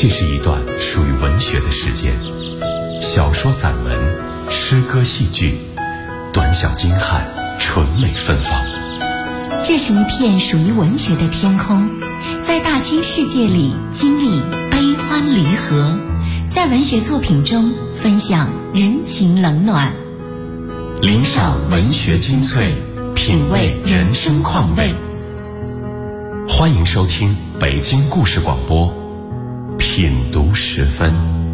这是一段属于文学的时间，小说、散文、诗歌、戏剧，短小精悍，纯美芬芳。 这是一片属于文学的天空，在大千世界里经历悲欢离合，在文学作品中分享人情冷暖， 领赏文学精粹，品味人生况味。欢迎收听北京故事广播品读时分。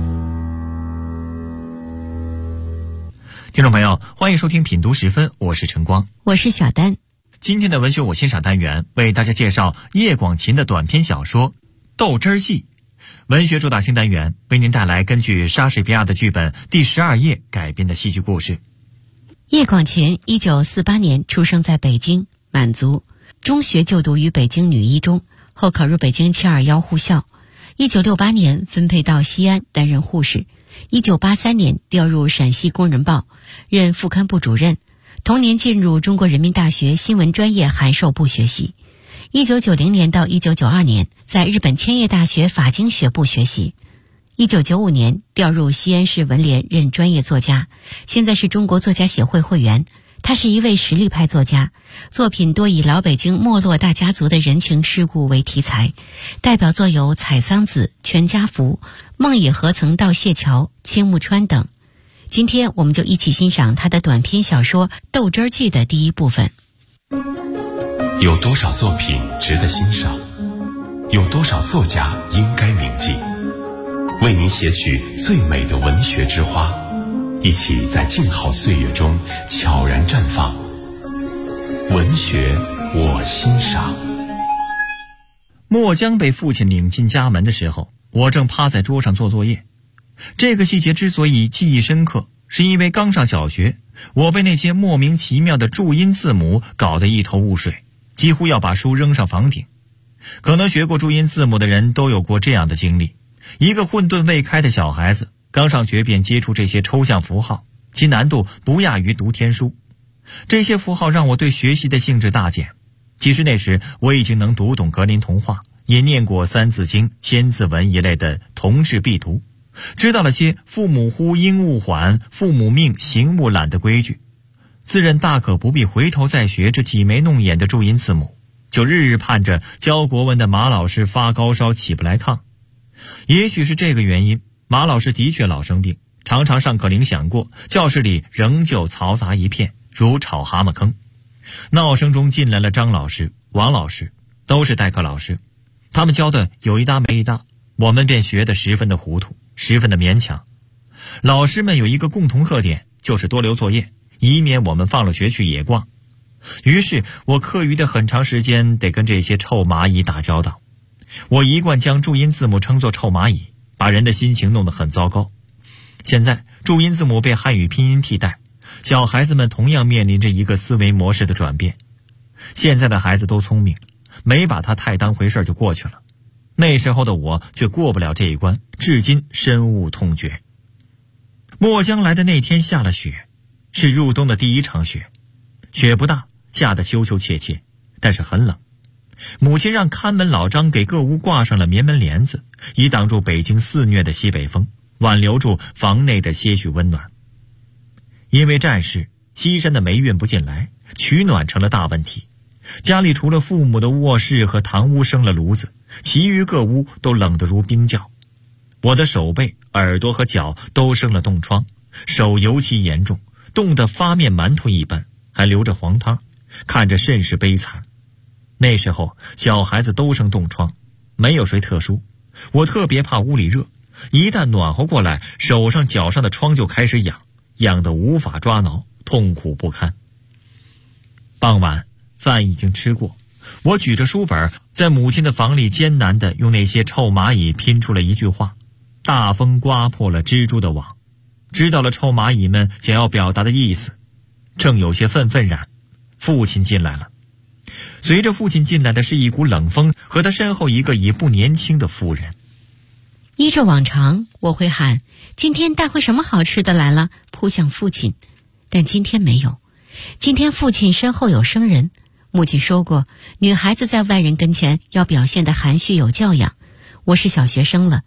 听众朋友，欢迎收听品读时分，我是陈光， 我是小丹。 今天的文学我欣赏单元为大家介绍叶广芩的短篇小说《豆汁儿记》。文学主打新单元为您带来根据莎士比亚的剧本《第12页》改编的戏剧故事。 叶广芩1948年出生在北京满族，中学就读于北京女一中，后考入北京721护校。1968年分配到西安担任护士。1983年调入陕西工人报，任副刊部主任。同年进入中国人民大学新闻专业函授部学习。1990年到1992年在日本千叶大学法经学部学习。1995年调入西安市文联任专业作家，现在是中国作家协会会员。他是一位实力派作家，作品多以老北京没落大家族的人情世故为题材，代表作有《采桑子》《全家福》《梦也何曾到谢桥》《青木川》等。今天我们就一起欣赏他的短篇小说《豆汁儿记》的第一部分。 有多少作品值得欣赏？有多少作家应该铭记？为您写取最美的文学之花，一起在静好岁月中悄然绽放。文学我欣赏。 墨江被父亲领进家门的时候，我正趴在桌上做作业。这个细节之所以记忆深刻，是因为刚上小学，我被那些莫名其妙的注音字母搞得一头雾水，几乎要把书扔上房顶。可能学过注音字母的人都有过这样的经历，一个混沌未开的小孩子刚上学便接触这些抽象符号，其难度不亚于读天书。这些符号让我对学习的兴致大减。其实那时我已经能读懂格林童话，也念过三字经、千字文一类的童事必读，知道了些父母呼应勿缓，父母命行勿懒的规矩，自认大可不必回头再学这挤眉弄眼的注音字母，就日日盼着教国文的马老师发高烧起不来炕。也许是这个原因，马老师的确老生病，常常上课铃响过，教室里仍旧嘈杂一片，如吵蛤蟆坑。闹声中进来了张老师、王老师，都是代课老师，他们教的有一搭没一搭，我们便学得十分的糊涂，十分的勉强。老师们有一个共同特点，就是多留作业，以免我们放了学去野逛。于是我课余的很长时间得跟这些臭蚂蚁打交道。我一贯将注音字母称作臭蚂蚁，把人的心情弄得很糟糕。现在注音字母被汉语拼音替代，小孩子们同样面临着一个思维模式的转变。现在的孩子都聪明，没把它太当回事就过去了。那时候的我却过不了这一关，至今深恶痛绝。墨江来的那天下了雪，是入冬的第一场雪。雪不大，下得羞羞怯怯，但是很冷。母亲让看门老张给各屋挂上了棉门帘子，以挡住北京肆虐的西北风，挽留住房内的些许温暖。因为战事，西山的煤运不进来，取暖成了大问题。家里除了父母的卧室和堂屋生了炉子，其余各屋都冷得如冰窖。我的手背、耳朵和脚都生了冻疮，手尤其严重，冻得发面馒头一般，还流着黄汤，看着甚是悲惨。那时候小孩子都生冻疮，没有谁特殊，我特别怕屋里热，一旦暖和过来，手上脚上的疮就开始痒，痒得无法抓挠，痛苦不堪。傍晚饭已经吃过，我举着书本在母亲的房里艰难地用那些臭蚂蚁拼出了一句话：大风刮破了蜘蛛的网。知道了臭蚂蚁们想要表达的意思，正有些愤愤然，父亲进来了。随着父亲进来的是一股冷风和他身后一个已不年轻的妇人。 依着往常，我会喊今天带回什么好吃的来了，扑向父亲。但今天没有，今天父亲身后有生人。母亲说过，女孩子在外人跟前要表现得含蓄有教养。我是小学生了，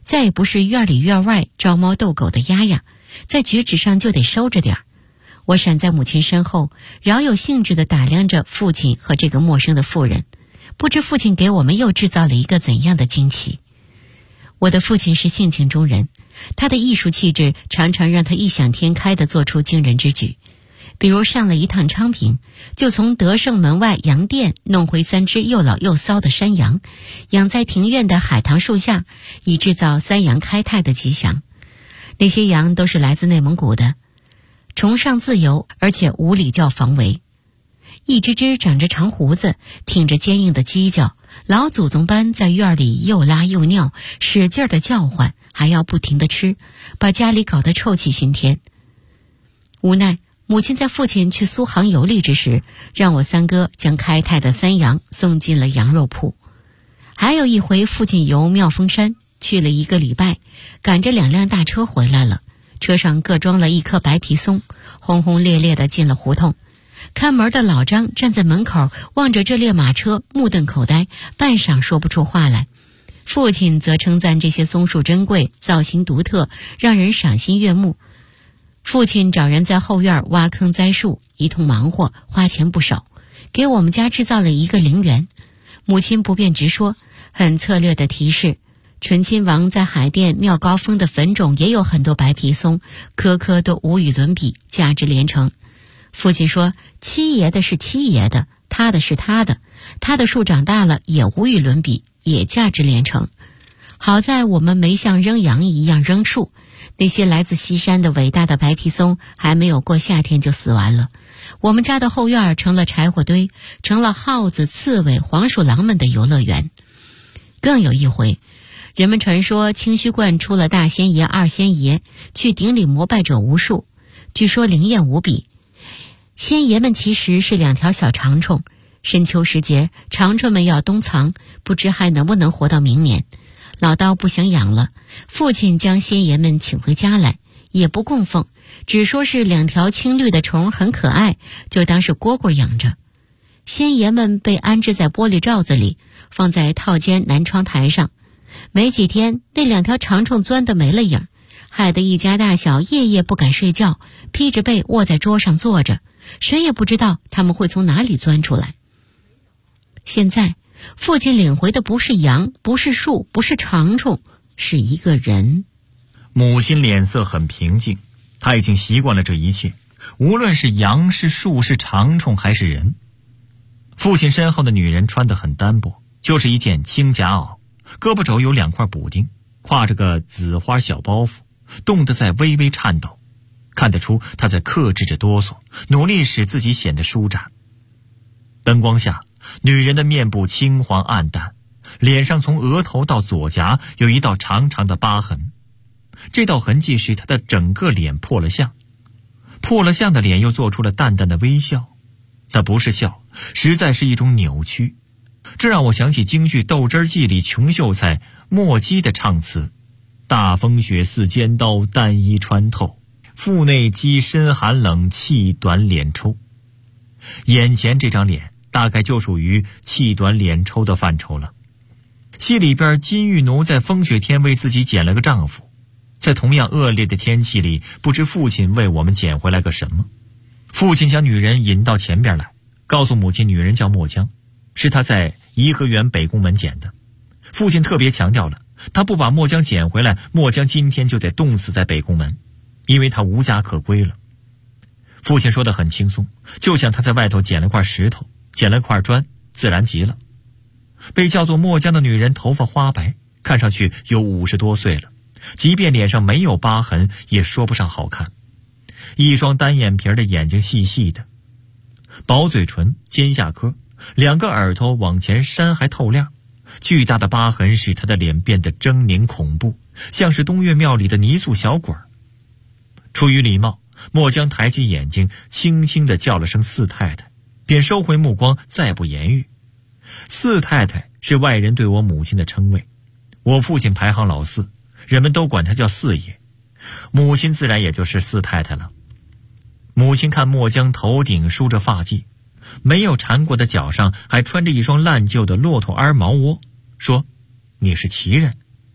再也不是院里院外招猫逗狗的丫丫，在举止上就得收着点儿。我闪在母亲身后，饶有兴致地打量着父亲和这个陌生的妇人，不知父亲给我们又制造了一个怎样的惊奇。我的父亲是性情中人，他的艺术气质常常让他异想天开地做出惊人之举。比如上了一趟昌平，就从德胜门外羊店弄回3只又老又骚的山羊，养在庭院的海棠树下，以制造3羊开泰的吉祥。那些羊都是来自内蒙古的，崇尚自由，而且无礼教防围。一只只长着长胡子，挺着坚硬的犄角，老祖宗般在院里又拉又尿，使劲地叫唤，还要不停地吃，把家里搞得臭气熏天。无奈母亲在父亲去苏杭游历之时，让我3哥将开泰的3羊送进了羊肉铺。还有一回，父亲游妙峰山去了1个礼拜，赶着2辆大车回来了，车上各装了1棵白皮松，轰轰烈烈地进了胡同。看门的老张站在门口，望着这列马车，目瞪口呆，半晌说不出话来。父亲则称赞这些松树珍贵，造型独特，让人赏心悦目。父亲找人在后院挖坑栽树，一通忙活，花钱不少，给我们家制造了1个陵园。母亲不便直说，很策略地提示，醇亲王在海淀庙高峰的坟冢也有很多白皮松，颗颗都无与伦比，价值连城。父亲说，七爷的是七爷的，他的是他的，他的树长大了也无与伦比，也价值连城。好在我们没像扔羊一样扔树，那些来自西山的伟大的白皮松还没有过夏天就死完了。我们家的后院成了柴火堆，成了耗子、刺猬、黄鼠狼们的游乐园。更有一回，人们传说清虚观出了大仙爷、二仙爷，去顶礼膜拜者无数，据说灵验无比。仙爷们其实是2条小长虫，深秋时节，长虫们要冬藏，不知还能不能活到明年。老道不想养了，父亲将仙爷们请回家来，也不供奉，只说是2条青绿的虫很可爱，就当是蝈蝈养着。仙爷们被安置在玻璃罩子里，放在套间南窗台上。没几天，那2条长虫钻得没了影，害得一家大小夜夜不敢睡觉，披着被卧在桌上坐着，谁也不知道他们会从哪里钻出来。现在父亲领回的不是羊，不是树，不是长虫，是一个人。 母亲脸色很平静，她已经习惯了这一切，无论是羊是树是长虫还是人。父亲身后的女人穿得很单薄，就是一件青夹袄，胳膊肘有2块补丁，挎着个紫花小包袱，冻得在微微颤抖，看得出她在克制着哆嗦，努力使自己显得舒展。灯光下，女人的面部青黄暗淡，脸上从额头到左颊有一道长长的疤痕，这道痕迹使她的整个脸破了相。破了相的脸又做出了淡淡的微笑，那不是笑，实在是一种扭曲。这让我想起京剧《斗针记》里琼秀才莫姬的唱词：大风雪似尖刀，单衣穿透，腹内积身寒冷，气短脸抽。眼前这张脸大概就属于气短脸抽的范畴了。戏里边金玉奴在风雪天为自己捡了个丈夫，在同样恶劣的天气里，不知父亲为我们捡回来个什么。父亲将女人引到前边来，告诉母亲女人叫墨江，是他在颐和园北宫门捡的。父亲特别强调了，他不把墨江捡回来，墨江今天就得冻死在北宫门，因为他无家可归了。父亲说得很轻松，就像他在外头捡了块石头，捡了块砖，自然极了。被叫做墨江的女人头发花白，看上去有50多岁了，即便脸上没有疤痕，也说不上好看。一双单眼皮的眼睛细细的，薄嘴唇，尖下颏，2个耳朵往前扇还透亮，巨大的疤痕使她的脸变得狰狞恐怖，像是东岳庙里的泥塑小鬼。出于礼貌，墨江抬起眼睛，轻轻地叫了声四太太，便收回目光，再不言语。四太太是外人对我母亲的称谓，我父亲排行老4，人们都管他叫四爷，母亲自然也就是四太太了。母亲看墨江头顶梳着发髻，没有缠过的脚上还穿着一双烂旧的骆驼鞍毛窝，说：“你是奇人。”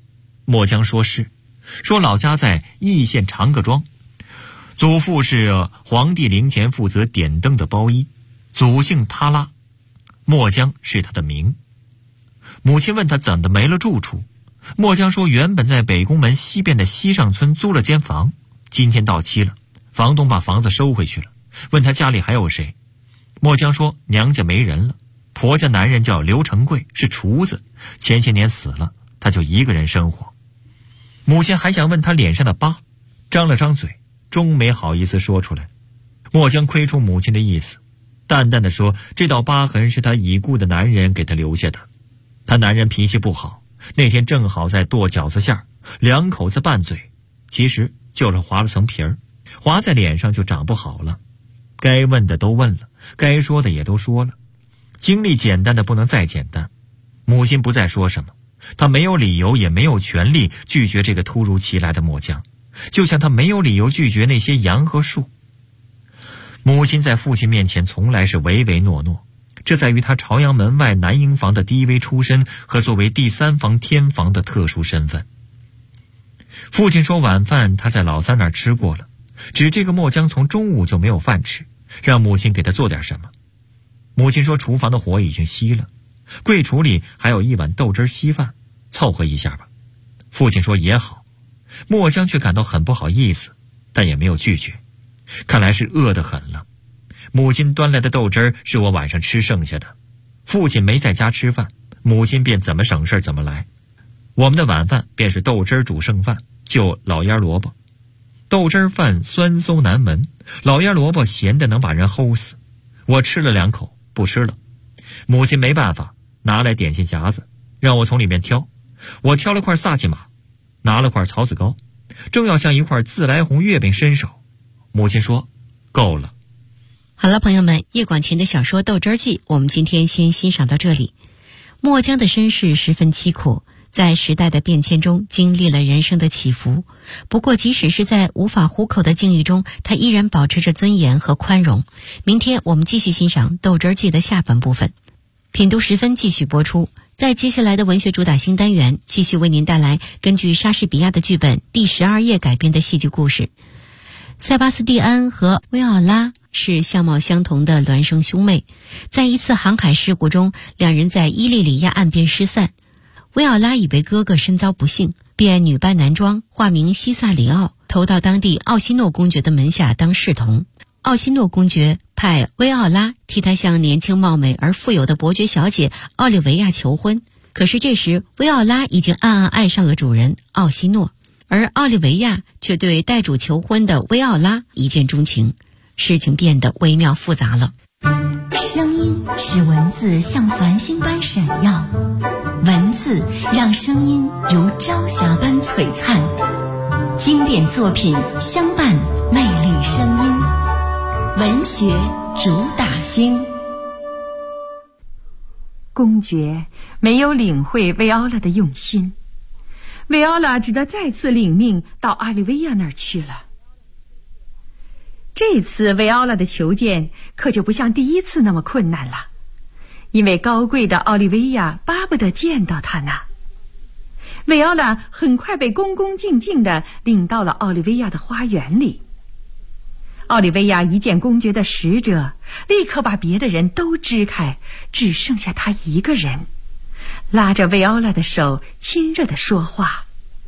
墨江说是，说老家在义县长各庄，祖父是皇帝陵前负责点灯的包衣，祖姓他拉，墨江是他的名。母亲问他怎的没了住处，墨江说原本在北宫门西边的西上村租了间房，今天到期了，房东把房子收回去了，问他家里还有谁。墨江说娘家没人了，婆家男人叫刘成贵，是厨子，前些年死了，他就一个人生活。母亲还想问他脸上的疤，张了张嘴，终没好意思说出来。墨江窥出母亲的意思，淡淡的说这道疤痕是他已故的男人给他留下的。他男人脾气不好，那天正好在剁饺子馅儿，两口子拌嘴，其实就是划了层皮儿，划在脸上就长不好了。该问的都问了，该说的也都说了，经历简单的不能再简单。母亲不再说什么，她没有理由也没有权利拒绝这个突如其来的墨江，就像她没有理由拒绝那些杨和树。母亲在父亲面前从来是唯唯诺诺，这在于她朝阳门外南营房的低微出身和作为第三房天房的特殊身份。父亲说晚饭他在老三那儿吃过了，指这个墨江从中午就没有饭吃，让母亲给他做点什么。母亲说厨房的火已经熄了，柜橱里还有一碗豆汁稀饭，凑合一下吧。父亲说也好，墨江却感到很不好意思，但也没有拒绝，看来是饿得很了。母亲端来的豆汁是我晚上吃剩下的，父亲没在家吃饭，母亲便怎么省事怎么来。我们的晚饭便是豆汁煮剩饭，就老腌萝卜。豆汁饭酸馊难闻，老腌萝卜咸的能把人齁死。我吃了2口不吃了，母亲没办法，拿来点心匣子让我从里面挑。我挑了块萨琪玛，拿了块槽子糕，正要向一块自来红月饼伸手，母亲说够了。 好了，朋友们，叶广芩的小说《豆汁记》我们今天先欣赏到这里。墨江的身世十分凄苦，在时代的变迁中经历了人生的起伏，不过即使是在无法糊口的境遇中，他依然保持着尊严和宽容。明天我们继续欣赏《豆汁记》的下半部分。品读时分继续播出，在接下来的文学主打新单元，继续为您带来根据莎士比亚的剧本第12页改编的戏剧故事。塞巴斯蒂安和薇奥拉是相貌相同的孪生兄妹，在一次航海事故中，两人在伊利里亚岸边失散。薇奥拉以为哥哥身遭不幸，便女扮男装，化名西萨里奥，投到当地奥西诺公爵的门下当侍童。奥西诺公爵派薇奥拉替他向年轻貌美而富有的伯爵小姐奥利维亚求婚，可是这时薇奥拉已经暗暗爱上了主人奥西诺，而奥利维亚却对代主求婚的薇奥拉一见钟情，事情变得微妙复杂了。 声音使文字像繁星般闪耀，文字让声音如朝霞般璀璨。经典作品相伴，魅力声音，文学主打星。 公爵没有领会维奥拉的用心，维奥拉只得再次领命到阿利维亚那儿去了。这次维奥拉的求见可就不像第一次那么困难了，因为高贵的奥利维亚巴不得见到他呢。维奥拉很快被恭恭敬敬地领到了奥利维亚的花园里。奥利维亚一见公爵的使者，立刻把别的人都支开，只剩下他一个人，拉着维奥拉的手亲热地说话。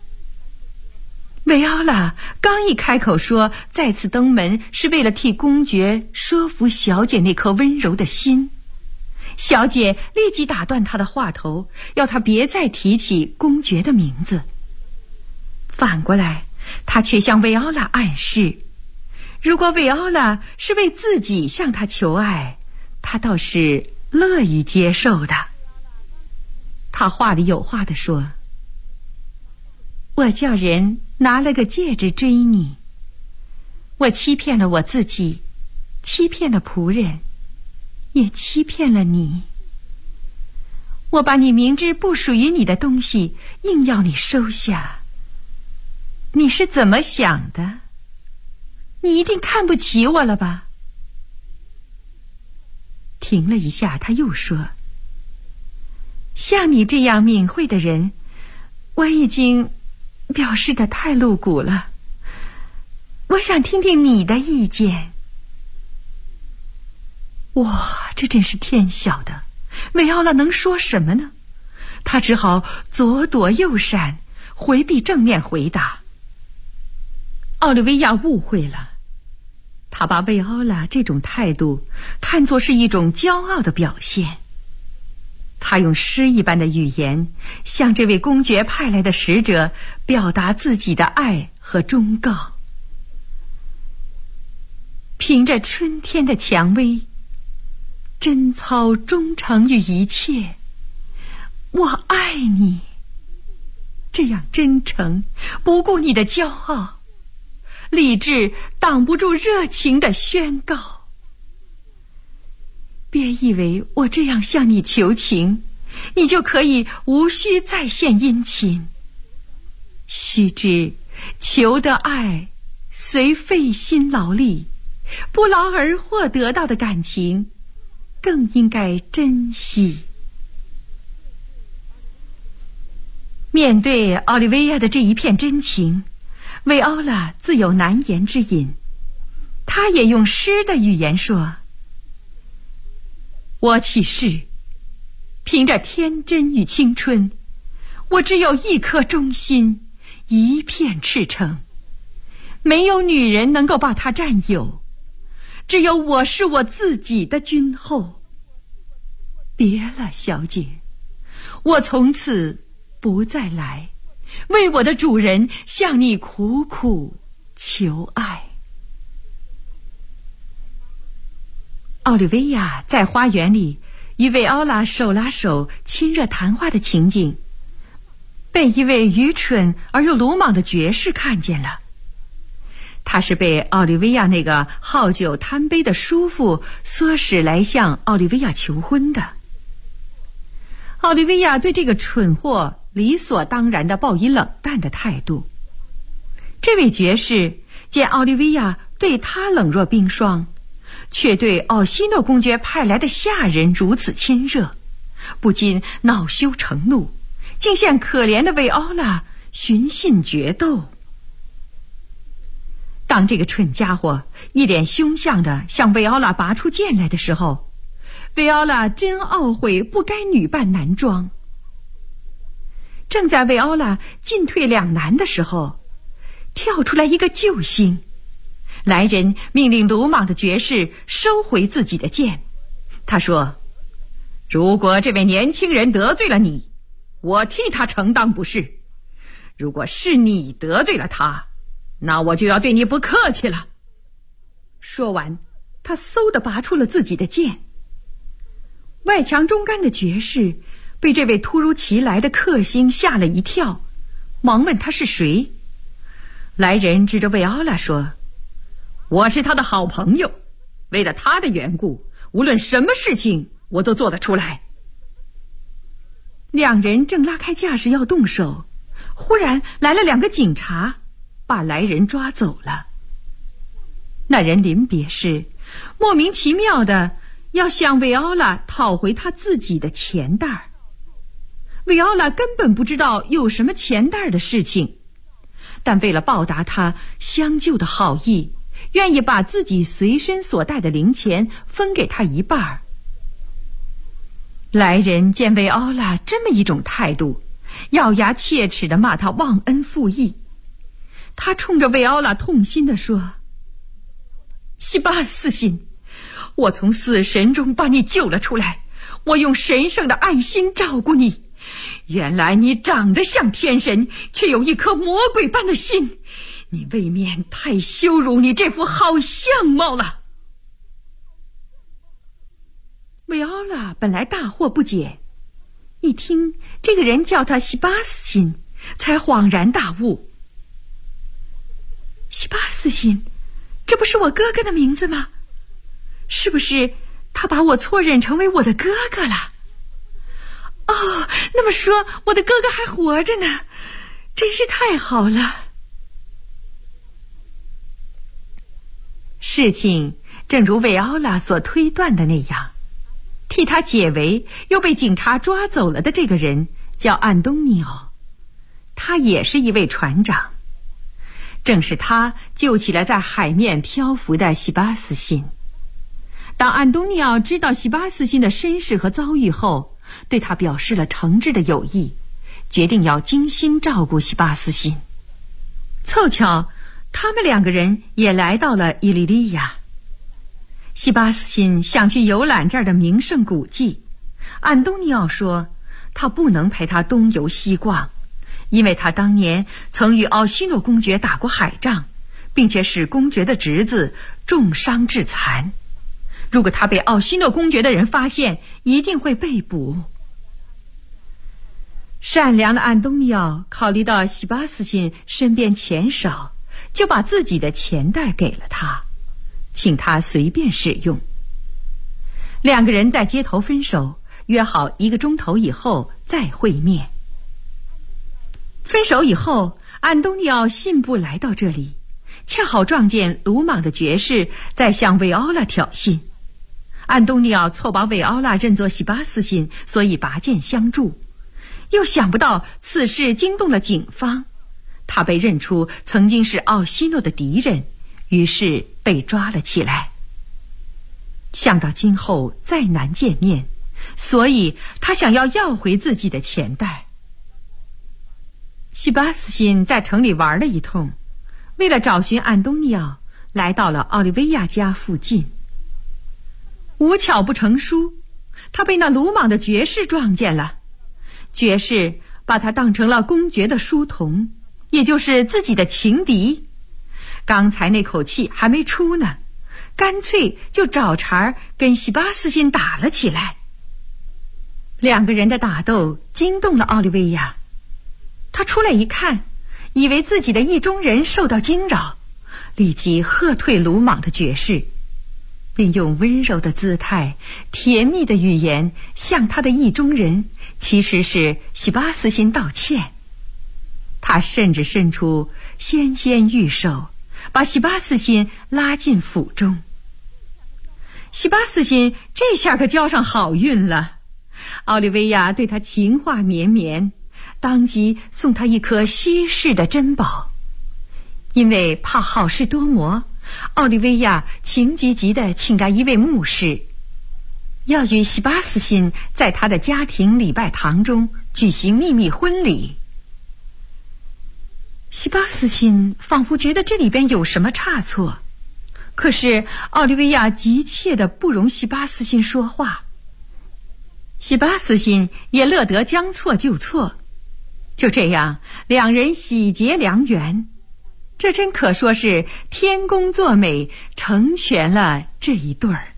维奥拉刚一开口说再次登门是为了替公爵说服小姐那颗温柔的心，小姐立即打断他的话头，要他别再提起公爵的名字。反过来，他却向维奥拉暗示，如果维奥拉是为自己向他求爱，他倒是乐于接受的。他话里有话地说，我叫人拿了个戒指追你，我欺骗了我自己，欺骗了仆人，也欺骗了你。我把你明知不属于你的东西硬要你收下，你是怎么想的？你一定看不起我了吧？停了一下，他又说，像你这样敏慧的人，我已经表示的太露骨了，我想听听你的意见。哇，这真是天晓得，维奥拉能说什么呢？他只好左躲右闪，回避正面回答。奥利维亚误会了，他把维奥拉这种态度看作是一种骄傲的表现。他用诗一般的语言向这位公爵派来的使者表达自己的爱和忠告。凭着春天的蔷薇，贞操忠诚于一切，我爱你。这样真诚，不顾你的骄傲，理智挡不住热情的宣告。别以为我这样向你求情，你就可以无需再献殷勤。须知，求的爱虽费心劳力，不劳而获得到的感情，更应该珍惜。面对奥利维亚的这一片真情，维奥拉自有难言之隐。他也用诗的语言说：我起誓，凭着天真与青春，我只有一颗忠心，一片赤诚，没有女人能够把它占有，只有我是我自己的君后。别了，小姐，我从此不再来，为我的主人向你苦苦求爱。奥利维亚在花园里与维奥拉手拉手亲热谈话的情景，被一位愚蠢而又鲁莽的爵士看见了。他是被奥利维亚那个好酒贪杯的叔父唆使来向奥利维亚求婚的。奥利维亚对这个蠢货理所当然地抱以冷淡的态度。这位爵士见奥利维亚对他冷若冰霜，却对奥西诺公爵派来的下人如此亲热，不禁恼羞成怒，竟向可怜的维奥拉寻衅决斗。当这个蠢家伙一脸凶相地向维奥拉拔出剑来的时候，维奥拉真懊悔不该女扮男装。正在维奥拉进退两难的时候，跳出来一个救星。来人命令鲁莽的爵士收回自己的剑。他说：如果这位年轻人得罪了你，我替他承当不是；如果是你得罪了他，那我就要对你不客气了。说完，他嗖地拔出了自己的剑。外强中干的爵士被这位突如其来的克星吓了一跳，忙问他是谁。来人指着维奥拉说：我是他的好朋友，为了他的缘故，无论什么事情我都做得出来。两人正拉开架势要动手，忽然来了2个警察，把来人抓走了。那人临别时莫名其妙的要向维奥拉讨回他自己的钱袋。维奥拉根本不知道有什么钱袋的事情，但为了报答他相救的好意，愿意把自己随身所带的零钱分给他一半。来人见维奥拉这么一种态度，咬牙切齿地骂他忘恩负义。他冲着维奥拉痛心地说：西巴斯辛，我从死神中把你救了出来，我用神圣的爱心照顾你，原来你长得像天神，却有一颗魔鬼般的心，你未免太羞辱你这副好相貌了。维奥拉本来大惑不解，一听这个人叫他西巴斯辛，才恍然大悟。西巴斯辛，这不是我哥哥的名字吗？是不是他把我错认成为我的哥哥了？哦，那么说我的哥哥还活着呢，真是太好了。事情正如维奥拉所推断的那样，替他解围又被警察抓走了的这个人叫安东尼奥， 他也是一位船长。正是他救起了在海面漂浮的西巴斯辛。当安东尼奥知道西巴斯辛的身世和遭遇后，对他表示了诚挚的友谊，决定要精心照顾西巴斯辛。凑巧他们两个人也来到了伊利利亚。西巴斯辛想去游览这儿的名胜古迹，安东尼奥说他不能陪他东游西逛，因为他当年曾与奥西诺公爵打过海仗，并且使公爵的侄子重伤致残。如果他被奥西诺公爵的人发现，一定会被捕。善良的安东尼奥考虑到西巴斯辛身边钱少，就把自己的钱袋给了他，请他随便使用。两个人在街头分手，约好1个钟头以后再会面。分手以后，安东尼奥信步来到这里，恰好撞见鲁莽的爵士在向维奥拉挑衅。安东尼奥错把维奥拉认作西巴斯辛，所以拔剑相助。又想不到此事惊动了警方，他被认出曾经是奥西诺的敌人，于是被抓了起来。想到今后再难见面，所以他想要回自己的钱袋。西巴斯辛在城里玩了一通，为了找寻安东尼奥，来到了奥利维亚家附近。无巧不成书，他被那鲁莽的爵士撞见了。爵士把他当成了公爵的书童，也就是自己的情敌。刚才那口气还没出呢，干脆就找茬跟西巴斯辛打了起来。两个人的打斗惊动了奥利维亚，他出来一看，以为自己的意中人受到惊扰，立即喝退鲁莽的爵士，并用温柔的姿态、甜蜜的语言向他的意中人，其实是西巴斯辛道歉。他甚至伸出纤纤玉手，把西巴斯辛拉进府中。西巴斯辛这下可交上好运了，奥利维亚对他情话绵绵，当即送他一颗稀世的珍宝。因为怕好事多磨，奥利维亚情急急地请来一位牧师，要与西巴斯辛在他的家庭礼拜堂中举行秘密婚礼。西巴斯辛仿佛觉得这里边有什么差错，可是奥利维亚急切地不容西巴斯辛说话。西巴斯辛也乐得将错就错，就这样两人喜结良缘。这真可说是天公作美，成全了这一对儿。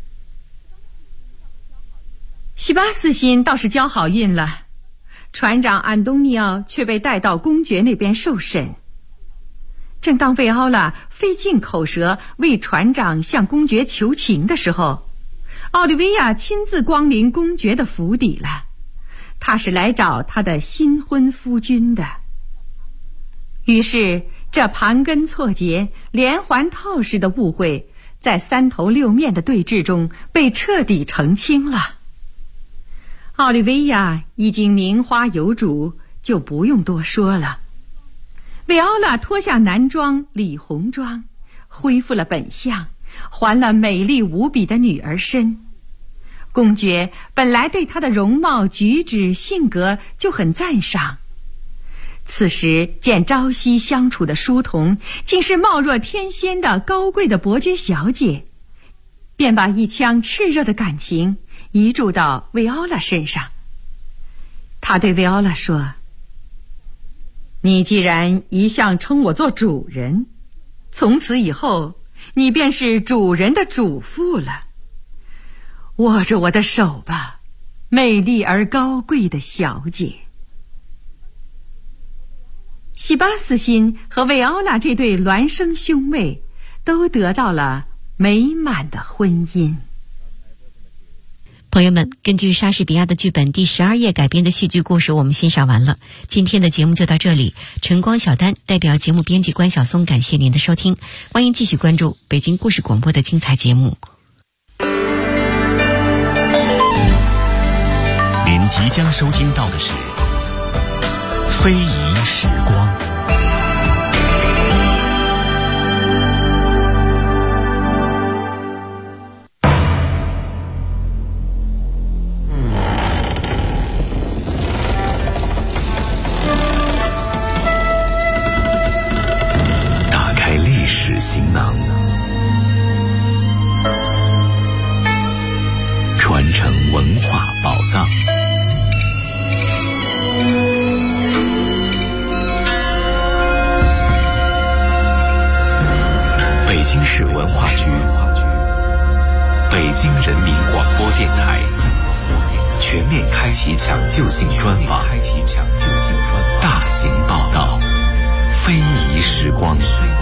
西巴斯辛倒是交好运了，船长安东尼奥却被带到公爵那边受审。正当维奥拉费尽口舌为船长向公爵求情的时候，奥利维亚亲自光临公爵的府邸了。他是来找他的新婚夫君的。于是这盘根错节、连环套式的误会，在三头六面的对峙中被彻底澄清了。奥利维亚已经名花有主，就不用多说了。维奥拉脱下男装理红装，恢复了本相，还了美丽无比的女儿身。公爵本来对她的容貌、举止、性格就很赞赏，此时见朝夕相处的书童竟是貌若天仙的高贵的伯爵小姐，便把一腔炽热的感情移注到维奥拉身上。他对维奥拉说：“你既然一向称我做主人，从此以后你便是主人的主妇了。握着我的手吧，美丽而高贵的小姐。”西巴斯辛和维奥拉这对孪生兄妹都得到了美满的婚姻。 朋友们，根据莎士比亚的剧本第12页改编的戏剧故事我们欣赏完了，今天的节目就到这里。晨光小丹代表节目编辑关晓松感谢您的收听，欢迎继续关注北京故事广播的精彩节目。 您即将收听到的是非遗时光。打开历史行囊，传承文化宝藏。北京市文化局、北京人民广播电台全面开启抢救性专访，大型报道，非遗时光。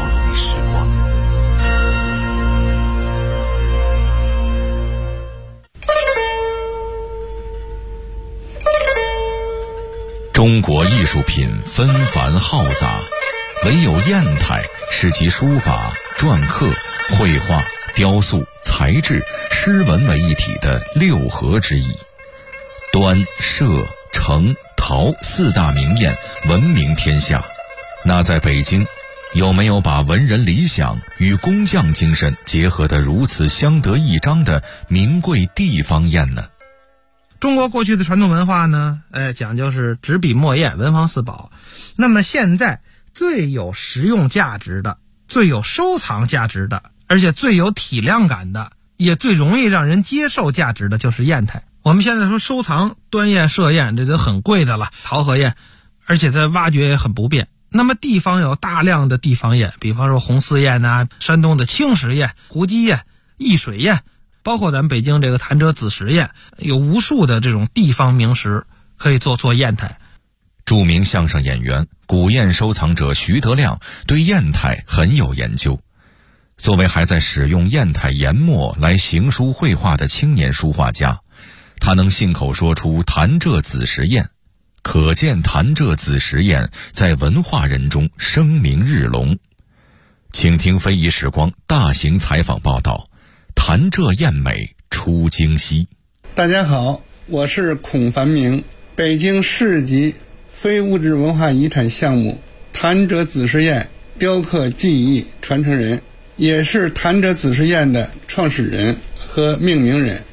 中国艺术品纷繁浩杂，唯有砚台是集书法、篆刻、绘画、雕塑、材质、诗文为一体的六合之一。端、歙、程、陶四大名砚闻名天下，那在北京有没有把文人理想与工匠精神结合得如此相得益彰的名贵地方砚呢？ 中国过去的传统文化呢，讲究是纸笔墨砚文房四宝。那么现在最有实用价值的、最有收藏价值的，而且最有体量感的，也最容易让人接受价值的就是砚台。我们现在说收藏端砚、歙砚，这都很贵的了，陶和砚，而且它挖掘也很不便。那么地方有大量的地方砚，比方说红丝砚啊，山东的青石砚、胡姬砚、易水砚，包括咱们北京这个潭柘子石砚，有无数的这种地方名石可以做砚台。 著名相声演员、古砚收藏者徐德亮对砚台很有研究。作为还在使用砚台研墨来行书绘画的青年书画家，他能信口说出潭柘子石砚，可见潭柘子石砚在文化人中声名日隆。请听非遗时光大型采访报道，潭柘砚美出京西。 大家好，我是孔繁明，北京市级非物质文化遗产项目潭柘子石砚雕刻技艺传承人，也是潭柘子石砚的创始人和命名人。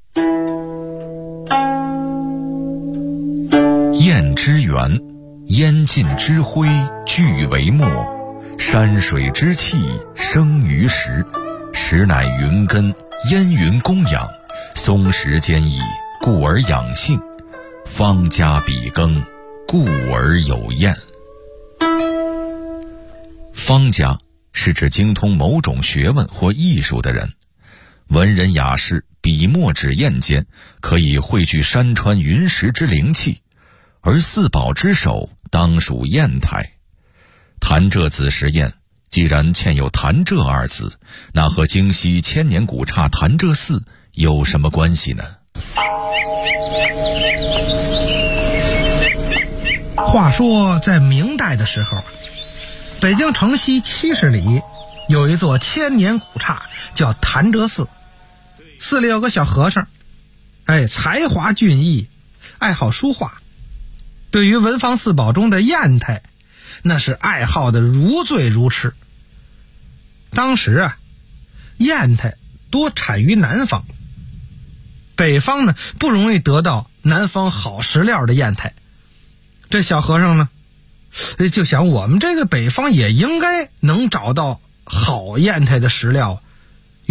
砚之源，烟尽之灰聚为墨，山水之气生于石，石乃云根，烟云供养，松石坚毅，故而养性，方家比耕，故而有砚。方家是指精通某种学问或艺术的人，文人雅士笔墨纸砚间可以汇聚山川云石之灵气，而四宝之首当属砚台。潭柘子石砚既然嵌有潭柘二字，那和京西千年古刹潭柘寺有什么关系呢？ 话说在明代的时候，北京城西70里有一座千年古刹叫潭柘寺，寺里有个小和尚，才华俊逸，爱好书画，对于文房四宝中的砚台那是爱好的如醉如痴。当时砚台多产于南方，北方呢不容易得到南方好石料的砚台。这小和尚呢就想，我们这个北方也应该能找到好砚台的石料，